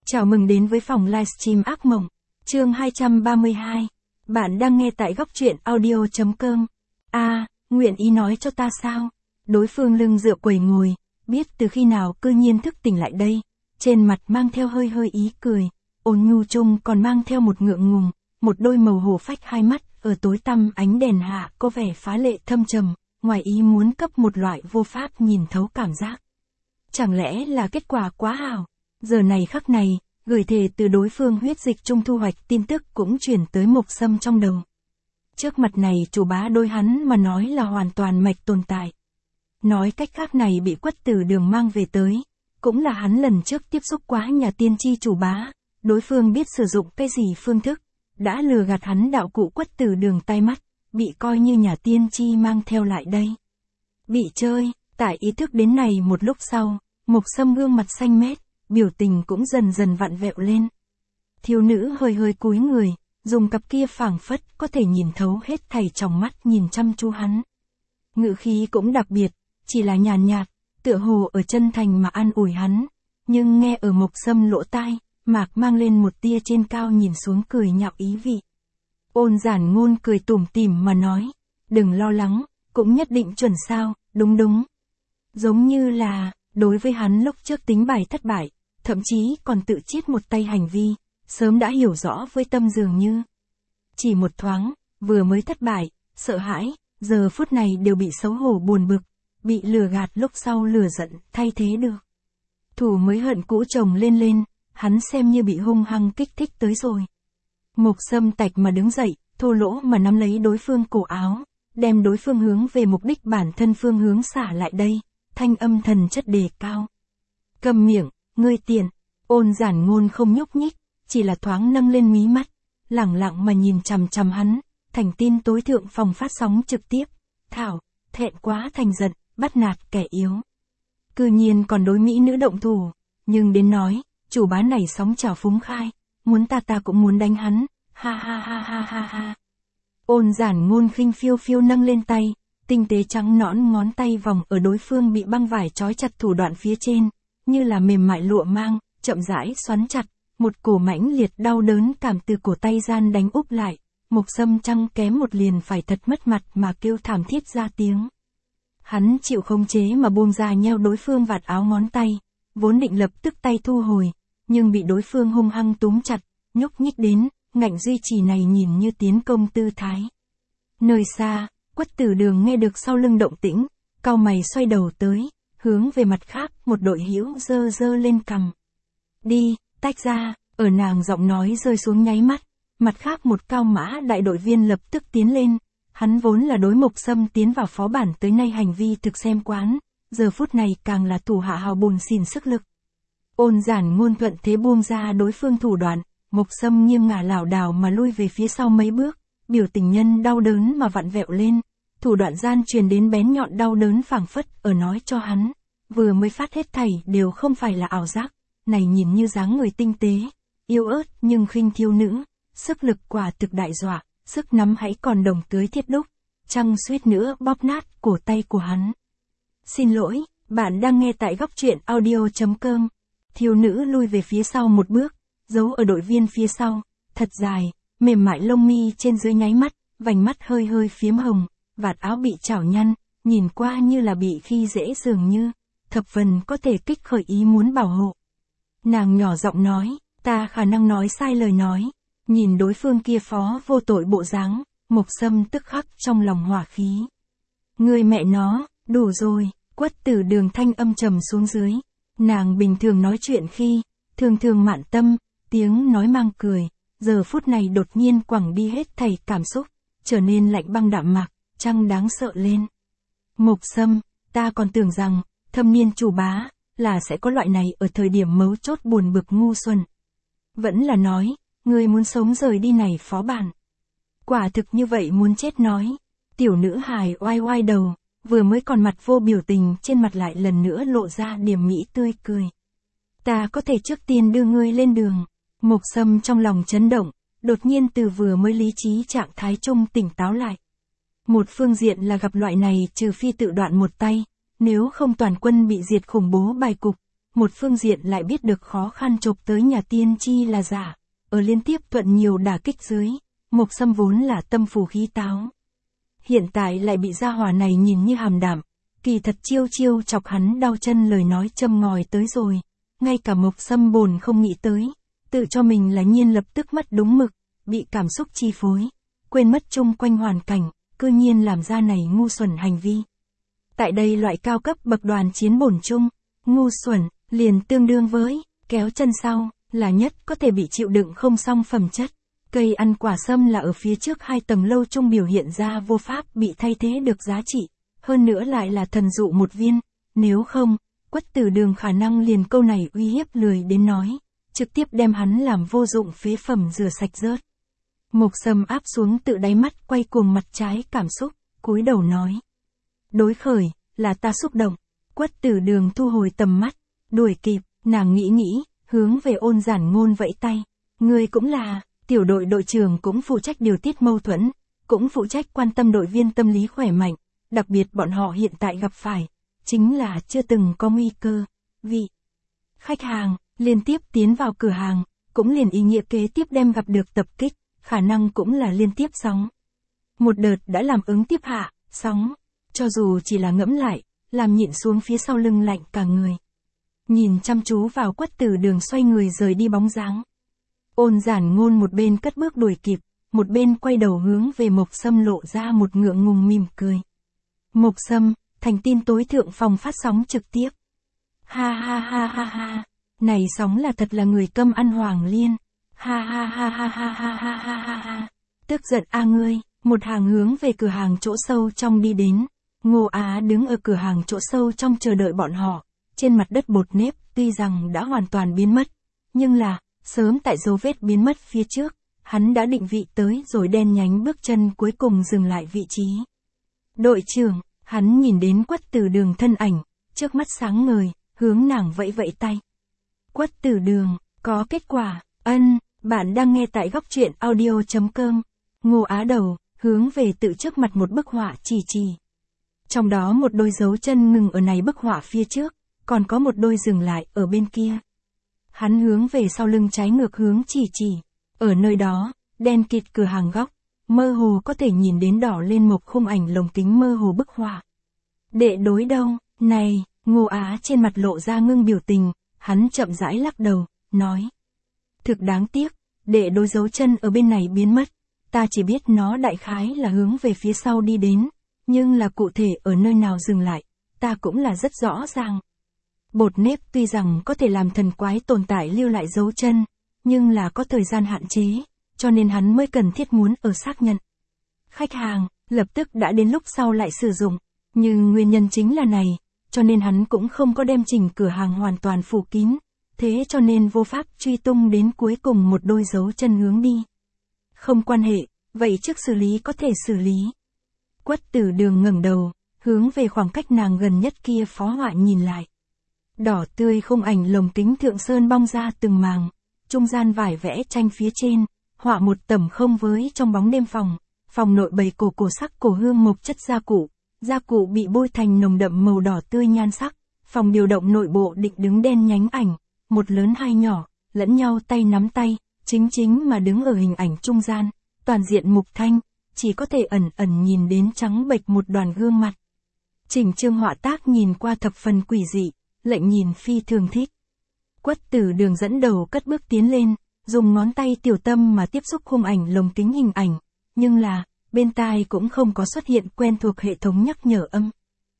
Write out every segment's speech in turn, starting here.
Chào mừng đến với phòng livestream ác mộng, chương 232. Bạn đang nghe tại góc truyện audio.com. Nguyện ý nói cho ta sao? Đối phương lưng dựa quầy ngồi, biết từ khi nào cư nhiên thức tỉnh lại đây. Trên mặt mang theo hơi hơi ý cười, ôn nhu chung còn mang theo một ngượng ngùng, một đôi màu hổ phách hai mắt, ở tối tăm ánh đèn hạ có vẻ phá lệ thâm trầm, ngoài ý muốn cấp một loại vô pháp nhìn thấu cảm giác. Chẳng lẽ là kết quả quá hảo? Giờ này khắc này, gửi thề từ đối phương huyết dịch trung thu hoạch tin tức cũng chuyển tới Mộc Sâm trong đầu. Trước mặt này chủ bá đôi hắn mà nói là hoàn toàn mạch tồn tại. Nói cách khác này bị Quất Tử Đường mang về tới, cũng là hắn lần trước tiếp xúc quá nhà tiên tri chủ bá, đối phương biết sử dụng cái gì phương thức, đã lừa gạt hắn đạo cụ Quất Tử Đường tai mắt, bị coi như nhà tiên tri mang theo lại đây. Bị chơi, tại ý thức đến này một lúc sau, Mộc Sâm gương mặt xanh mét, biểu tình cũng dần dần vặn vẹo lên. Thiếu nữ hơi hơi cúi người, dùng cặp kia phảng phất có thể nhìn thấu hết thảy trong mắt nhìn chăm chú hắn. Ngữ khí cũng đặc biệt, chỉ là nhàn nhạt, tựa hồ ở chân thành mà an ủi hắn, nhưng nghe ở Mộc Sâm lỗ tai, mạc mang lên một tia trên cao nhìn xuống cười nhạo ý vị. Ôn Giản Ngôn cười tủm tỉm mà nói, đừng lo lắng, cũng nhất định chuẩn sao, đúng. Giống như là, đối với hắn lúc trước tính bài thất bại, thậm chí còn tự chiết một tay hành vi, sớm đã hiểu rõ với tâm dường như. Chỉ một thoáng, vừa mới thất bại, sợ hãi, giờ phút này đều bị xấu hổ buồn bực, bị lừa gạt lúc sau lừa giận, thay thế được. Thù mới hận cũ chồng lên, hắn xem như bị hung hăng kích thích tới rồi. Mộc Sâm tạch mà đứng dậy, thô lỗ mà nắm lấy đối phương cổ áo, đem đối phương hướng về mục đích bản thân phương hướng xả lại đây, thanh âm thần chất đề cao. Câm miệng, ngươi tiện. Ôn Giản Ngôn không nhúc nhích, chỉ là thoáng nâng lên mí mắt, lẳng lặng mà nhìn chằm chằm hắn, thành tin tối thượng phòng phát sóng trực tiếp. Thảo, thẹn quá thành giận, bắt nạt kẻ yếu. Cư nhiên còn đối mỹ nữ động thủ, nhưng đến nói, chủ bá này sóng trào phúng khai, muốn ta cũng muốn đánh hắn, ha. Ôn Giản Ngôn khinh phiêu phiêu nâng lên tay, tinh tế trắng nõn ngón tay vòng ở đối phương bị băng vải trói chặt thủ đoạn phía trên, như là mềm mại lụa mang, chậm rãi xoắn chặt, một cổ mãnh liệt đau đớn cảm từ cổ tay gian đánh úp lại, Mộc Sâm trăng kém một liền phải thật mất mặt mà kêu thảm thiết ra tiếng. Hắn chịu khống chế mà buông ra nheo đối phương vạt áo ngón tay, vốn định lập tức tay thu hồi, nhưng bị đối phương hung hăng túm chặt, nhúc nhích đến, ngạnh duy trì này nhìn như tiến công tư thái. Nơi xa, Quất Tử Đường nghe được sau lưng động tĩnh, cau mày xoay đầu tới, hướng về mặt khác, một đội hữu giơ lên cằm. Đi, tách ra, ở nàng giọng nói rơi xuống nháy mắt, mặt khác một cao mã đại đội viên lập tức tiến lên, hắn vốn là đối Mộc Sâm tiến vào phó bản tới nay hành vi thực xem quán, giờ phút này càng là thủ hạ hào bùn xỉn sức lực. Ôn Giản Ngôn thuận thế buông ra đối phương thủ đoạn, Mộc Sâm nghiêng ngả lảo đảo mà lui về phía sau mấy bước, biểu tình nhân đau đớn mà vặn vẹo lên, thủ đoạn gian truyền đến bén nhọn đau đớn phảng phất ở nói cho hắn, vừa mới phát hết thảy đều không phải là ảo giác, này nhìn như dáng người tinh tế, yêu ớt nhưng khinh thiếu nữ, sức lực quả thực đại dọa, sức nắm hãy còn đồng tưới thiết đúc, chăng suýt nữa bóp nát cổ tay của hắn. Xin lỗi, bạn đang nghe tại góc truyện audio.com. Thiếu nữ lui về phía sau một bước, giấu ở đội viên phía sau, thật dài, mềm mại lông mi trên dưới nháy mắt, vành mắt hơi hơi phiếm hồng, vạt áo bị chảo nhăn, nhìn qua như là bị khi dễ dường như, thập phần có thể kích khởi ý muốn bảo hộ. Nàng nhỏ giọng nói, ta khả năng nói sai lời nói, nhìn đối phương kia phó vô tội bộ dáng, Mộc Sâm tức khắc trong lòng hỏa khí. Người mẹ nó, đủ rồi, Quất Tử Đường thanh âm trầm xuống dưới, nàng bình thường nói chuyện khi, thường mạn tâm, tiếng nói mang cười, giờ phút này đột nhiên quẳng đi hết thảy cảm xúc, trở nên lạnh băng đạm mạc, chăng đáng sợ lên. Mộc Sâm, ta còn tưởng rằng, thâm niên chủ bá, là sẽ có loại này ở thời điểm mấu chốt buồn bực ngu xuẩn. Vẫn là nói, ngươi muốn sống rời đi này phó bản. Quả thực như vậy muốn chết nói. Tiểu nữ hài oai đầu, vừa mới còn mặt vô biểu tình trên mặt lại lần nữa lộ ra điểm mỹ tươi cười. Ta có thể trước tiên đưa ngươi lên đường. Mộc Sâm trong lòng chấn động, đột nhiên từ vừa mới lý trí trạng thái chung tỉnh táo lại. Một phương diện là gặp loại này trừ phi tự đoạn một tay, nếu không toàn quân bị diệt khủng bố bài cục, một phương diện lại biết được khó khăn chộp tới nhà tiên tri là giả, ở liên tiếp thuận nhiều đả kích dưới, Mộc Sâm vốn là tâm phù khí táo. Hiện tại lại bị gia hỏa này nhìn như hàm đạm, kỳ thật chiêu chiêu chọc hắn đau chân lời nói châm ngòi tới rồi, ngay cả Mộc Sâm bồn không nghĩ tới, tự cho mình là nhiên lập tức mất đúng mực, bị cảm xúc chi phối, quên mất chung quanh hoàn cảnh, cư nhiên làm ra này ngu xuẩn hành vi. Tại đây loại cao cấp bậc đoàn chiến bổn chung, ngu xuẩn, liền tương đương với, kéo chân sau, là nhất có thể bị chịu đựng không xong phẩm chất. Cây ăn quả sâm là ở phía trước 2 tầng lâu chung biểu hiện ra vô pháp bị thay thế được giá trị, hơn nữa lại là thần dụ một viên, nếu không, Quách Tử Đường khả năng liền câu này uy hiếp lười đến nói, trực tiếp đem hắn làm vô dụng phế phẩm rửa sạch rớt. Mộc Sâm áp xuống tự đáy mắt quay cuồng mặt trái cảm xúc, cúi đầu nói. Đối khởi, là ta xúc động. Quách Tử Đường thu hồi tầm mắt, đuổi kịp, nàng nghĩ, hướng về Ôn Giản Ngôn vẫy tay. Người cũng là, tiểu đội đội trưởng cũng phụ trách điều tiết mâu thuẫn, cũng phụ trách quan tâm đội viên tâm lý khỏe mạnh, đặc biệt bọn họ hiện tại gặp phải, chính là chưa từng có nguy cơ, vì khách hàng, liên tiếp tiến vào cửa hàng, cũng liền ý nghĩa kế tiếp đem gặp được tập kích, khả năng cũng là liên tiếp sóng. Một đợt đã làm ứng tiếp hạ, sóng, cho dù chỉ là ngẫm lại, làm nhịn xuống phía sau lưng lạnh cả người. Nhìn chăm chú vào Quách Tử Đường xoay người rời đi bóng dáng. Ôn Giản Ngôn một bên cất bước đuổi kịp, một bên quay đầu hướng về Mộc Sâm lộ ra một ngượng ngùng mỉm cười. Mộc Sâm, thành tin tối thượng phòng phát sóng trực tiếp. Ha ha ha ha ha, này sóng là thật là người câm ăn Hoàng Liên. Ha ha ha ha ha ha ha ha ha ha. Tức giận a ngươi, một hàng hướng về cửa hàng chỗ sâu trong đi đến. Ngô Á đứng ở cửa hàng chỗ sâu trong chờ đợi bọn họ, trên mặt đất bột nếp tuy rằng đã hoàn toàn biến mất, nhưng là, sớm tại dấu vết biến mất phía trước, hắn đã định vị tới rồi đen nhánh bước chân cuối cùng dừng lại vị trí. Đội trưởng, hắn nhìn đến Quách Tử Đường thân ảnh, trước mắt sáng ngời, hướng nàng vẫy vẫy tay. Quách Tử Đường, có kết quả, bạn đang nghe tại góc truyện audio.com. Ngô Á đầu, hướng về tự trước mặt một bức họa chỉ. Trong đó một đôi dấu chân ngừng ở này bức họa phía trước, còn có một đôi dừng lại ở bên kia. Hắn hướng về sau lưng trái ngược hướng chỉ. Ở nơi đó, đen kịt cửa hàng góc, mơ hồ có thể nhìn đến đỏ lên một khung ảnh lồng kính mơ hồ bức họa. Đệ đối đâu, này, Ngô Á trên mặt lộ ra ngưng biểu tình, hắn chậm rãi lắc đầu, nói. Thực đáng tiếc, đệ đối dấu chân ở bên này biến mất, ta chỉ biết nó đại khái là hướng về phía sau đi đến, nhưng là cụ thể ở nơi nào dừng lại, ta cũng là rất rõ ràng. Bột nếp tuy rằng có thể làm thần quái tồn tại lưu lại dấu chân, nhưng là có thời gian hạn chế, cho nên hắn mới cần thiết muốn ở xác nhận. Khách hàng, lập tức đã đến lúc sau lại sử dụng, nhưng nguyên nhân chính là này, cho nên hắn cũng không có đem chỉnh cửa hàng hoàn toàn phủ kín, thế cho nên vô pháp truy tung đến cuối cùng một đôi dấu chân hướng đi. Không quan hệ, vậy trước xử lý có thể xử lý. Quách Tử Đường ngẩng đầu, hướng về khoảng cách nàng gần nhất kia phó họa nhìn lại. Đỏ tươi khung ảnh lồng kính thượng sơn bong ra từng màng, trung gian vải vẽ tranh phía trên, họa một tầm không với trong bóng đêm phòng nội bày cổ sắc cổ hương mộc chất gia cụ bị bôi thành nồng đậm màu đỏ tươi nhan sắc, phòng điều động nội bộ định đứng đen nhánh ảnh, một lớn hai nhỏ, lẫn nhau tay nắm tay, chính mà đứng ở hình ảnh trung gian, toàn diện mục thanh, chỉ có thể ẩn nhìn đến trắng bệch một đoàn gương mặt. Chỉnh chương họa tác nhìn qua thập phần quỷ dị, lệnh nhìn phi thường thích. Quách Tử Đường dẫn đầu cất bước tiến lên, dùng ngón tay tiểu tâm mà tiếp xúc khung ảnh lồng kính hình ảnh, nhưng là, bên tai cũng không có xuất hiện quen thuộc hệ thống nhắc nhở âm.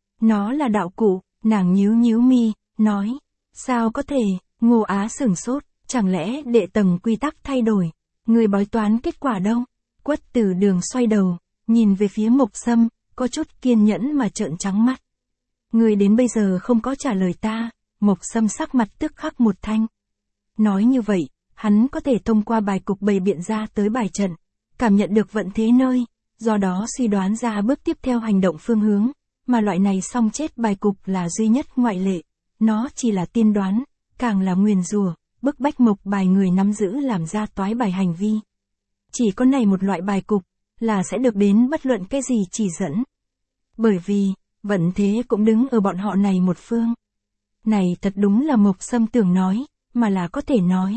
Nó là đạo cụ, nàng nhíu mi, nói, sao có thể, Ngô Á sửng sốt, chẳng lẽ đệ tầng quy tắc thay đổi, người bói toán kết quả đâu? Quách Tử Đường xoay đầu, nhìn về phía Mộc Sâm, có chút kiên nhẫn mà trợn trắng mắt. Người đến bây giờ không có trả lời ta, Mộc Sâm sắc mặt tức khắc một thanh. Nói như vậy, hắn có thể thông qua bài cục bày biện ra tới bài trận, cảm nhận được vận thế nơi, do đó suy đoán ra bước tiếp theo hành động phương hướng, mà loại này song chết bài cục là duy nhất ngoại lệ, nó chỉ là tiên đoán, càng là nguyền rủa, bức bách mộc bài người nắm giữ làm ra toái bài hành vi. Chỉ có này một loại bài cục, là sẽ được đến bất luận cái gì chỉ dẫn. Bởi vì, vận thế cũng đứng ở bọn họ này một phương. Này thật đúng là Mộc Sâm tưởng nói, mà là có thể nói.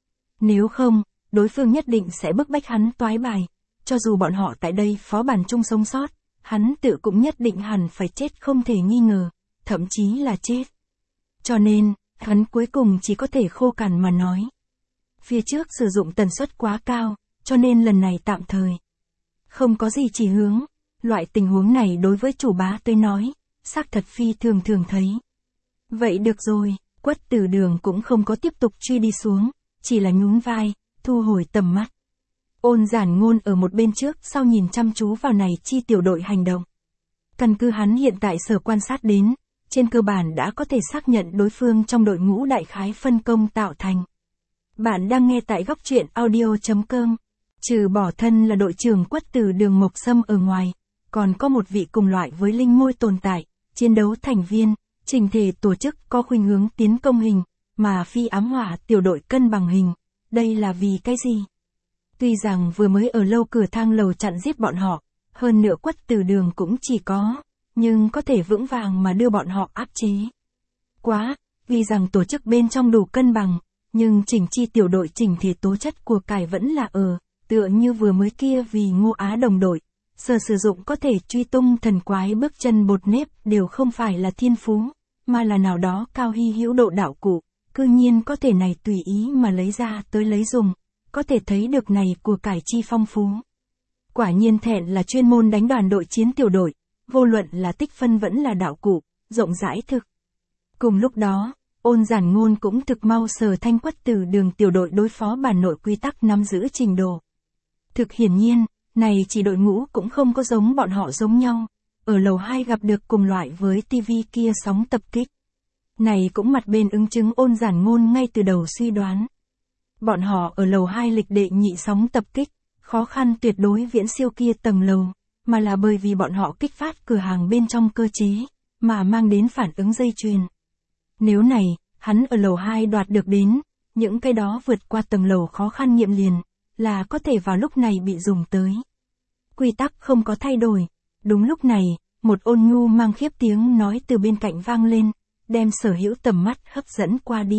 Nếu không, đối phương nhất định sẽ bức bách hắn toái bài. Cho dù bọn họ tại đây phó bản chung sống sót, hắn tự cũng nhất định hẳn phải chết không thể nghi ngờ, thậm chí là chết. Cho nên, hắn cuối cùng chỉ có thể khô cằn mà nói. Phía trước sử dụng tần suất quá cao, cho nên lần này tạm thời. Không có gì chỉ hướng, loại tình huống này đối với chủ bá tôi nói, xác thật phi thường thường thấy. Vậy được rồi, Quất Tử Đường cũng không có tiếp tục truy đi xuống, chỉ là nhún vai, thu hồi tầm mắt. Ôn Giản Ngôn ở một bên trước sau nhìn chăm chú vào này chi tiểu đội hành động. Căn cứ hắn hiện tại sở quan sát đến, trên cơ bản đã có thể xác nhận đối phương trong đội ngũ đại khái phân công tạo thành. Bạn đang nghe tại góc truyện audio.com. Trừ bỏ thân là đội trưởng Quất Tử Đường Mộc Sâm ở ngoài, còn có một vị cùng loại với linh môi tồn tại, chiến đấu thành viên, trình thể tổ chức có khuynh hướng tiến công hình, mà phi ám hỏa tiểu đội cân bằng hình. Đây là vì cái gì? Tuy rằng vừa mới ở lâu cửa thang lầu chặn giết bọn họ, hơn nữa Quất Tử Đường cũng chỉ có, nhưng có thể vững vàng mà đưa bọn họ áp chế. Quá, vì rằng tổ chức bên trong đủ cân bằng, nhưng chỉnh chi tiểu đội chỉnh thể tố chất của cải vẫn là tựa như vừa mới kia vì Ngô Á đồng đội, sở sử dụng có thể truy tung thần quái bước chân bột nếp đều không phải là thiên phú, mà là nào đó cao hy hữu độ đạo cụ, cư nhiên có thể này tùy ý mà lấy ra tới lấy dùng, có thể thấy được này của cải chi phong phú. Quả nhiên thẹn là chuyên môn đánh đoàn đội chiến tiểu đội, vô luận là tích phân vẫn là đạo cụ, rộng rãi thực. Cùng lúc đó, Ôn Giản Ngôn cũng thực mau sở thanh Quất Tử Đường tiểu đội đối phó bản nội quy tắc nắm giữ trình độ. Thực hiển nhiên, này chỉ đội ngũ cũng không có giống bọn họ giống nhau, ở lầu 2 gặp được cùng loại với TV kia sóng tập kích. Này cũng mặt bên ứng chứng Ôn Giản Ngôn ngay từ đầu suy đoán. Bọn họ ở lầu 2 lịch đệ nhị sóng tập kích, khó khăn tuyệt đối viễn siêu kia tầng lầu, mà là bởi vì bọn họ kích phát cửa hàng bên trong cơ chế, mà mang đến phản ứng dây chuyền. Nếu này, hắn ở lầu 2 đoạt được đến, những cái đó vượt qua tầng lầu khó khăn nghiệm liền, là có thể vào lúc này bị dùng tới. Quy tắc không có thay đổi. Đúng lúc này, một ôn nhu mang khiếp tiếng nói từ bên cạnh vang lên, đem sở hữu tầm mắt hấp dẫn qua đi.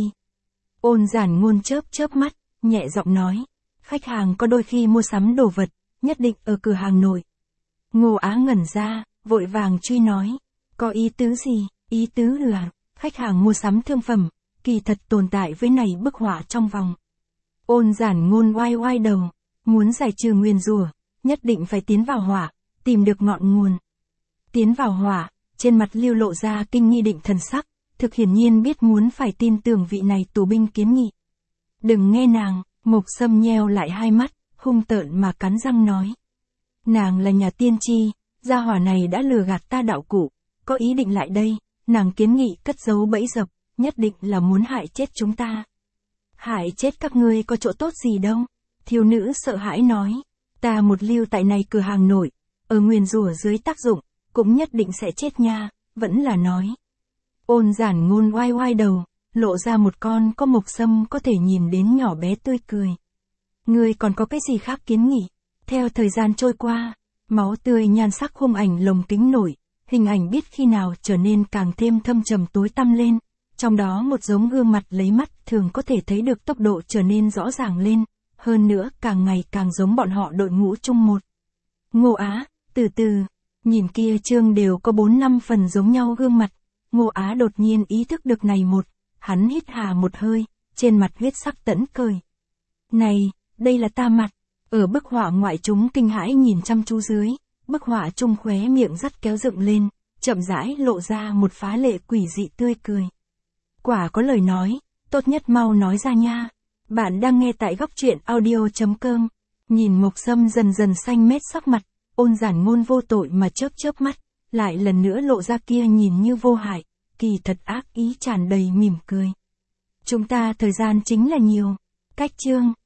Ôn Giản Ngôn chớp mắt, nhẹ giọng nói, khách hàng có đôi khi mua sắm đồ vật, nhất định ở cửa hàng nội. Ngô Á ngẩn ra, vội vàng truy nói, có ý tứ gì? Ý tứ là, khách hàng mua sắm thương phẩm, kỳ thật tồn tại với này bức họa trong vòng. Ôn Giản Ngôn oai đầu, muốn giải trừ nguyền rủa, nhất định phải tiến vào hỏa, tìm được ngọn nguồn. Tiến vào hỏa, trên mặt lưu lộ ra kinh nghi định thần sắc, thực hiển nhiên biết muốn phải tin tưởng vị này tù binh kiến nghị. Đừng nghe nàng, Mộc Sâm nheo lại hai mắt, hung tợn mà cắn răng nói. Nàng là nhà tiên tri, gia hỏa này đã lừa gạt ta đạo cụ, có ý định lại đây, nàng kiến nghị cất giấu bẫy dập, nhất định là muốn hại chết chúng ta. Hại chết các ngươi có chỗ tốt gì đâu? Thiếu nữ sợ hãi nói, ta một lưu tại này cửa hàng nổi, ở nguyền rủa dưới tác dụng, cũng nhất định sẽ chết nha, vẫn là nói. Ôn Giản Ngôn oai đầu, lộ ra một con có Mộc Sâm có thể nhìn đến nhỏ bé tươi cười. Ngươi còn có cái gì khác kiến nghị? Theo thời gian trôi qua, máu tươi nhan sắc khung ảnh lồng kính nổi, hình ảnh biết khi nào trở nên càng thêm thâm trầm tối tăm lên, trong đó một giống gương mặt lấy mắt thường có thể thấy được tốc độ trở nên rõ ràng lên, hơn nữa càng ngày càng giống bọn họ đội ngũ chung một. Ngô Á, từ từ, nhìn kia trương đều có 4-5 phần giống nhau gương mặt, Ngô Á đột nhiên ý thức được này một, hắn hít hà một hơi, trên mặt huyết sắc tẫn cười. Này, đây là ta mặt, ở bức họa ngoại chúng kinh hãi nhìn chăm chú dưới, bức họa chung khóe miệng rất kéo dựng lên, chậm rãi lộ ra một phá lệ quỷ dị tươi cười. Quả có lời nói, tốt nhất mau nói ra nha. Bạn đang nghe tại góc truyện audio.com. Nhìn Mộc Sâm dần dần xanh mét sắc mặt, Ôn Giản Ngôn vô tội mà chớp mắt, lại lần nữa lộ ra kia nhìn như vô hại, kỳ thật ác ý tràn đầy mỉm cười. Chúng ta thời gian chính là nhiều. Cách chương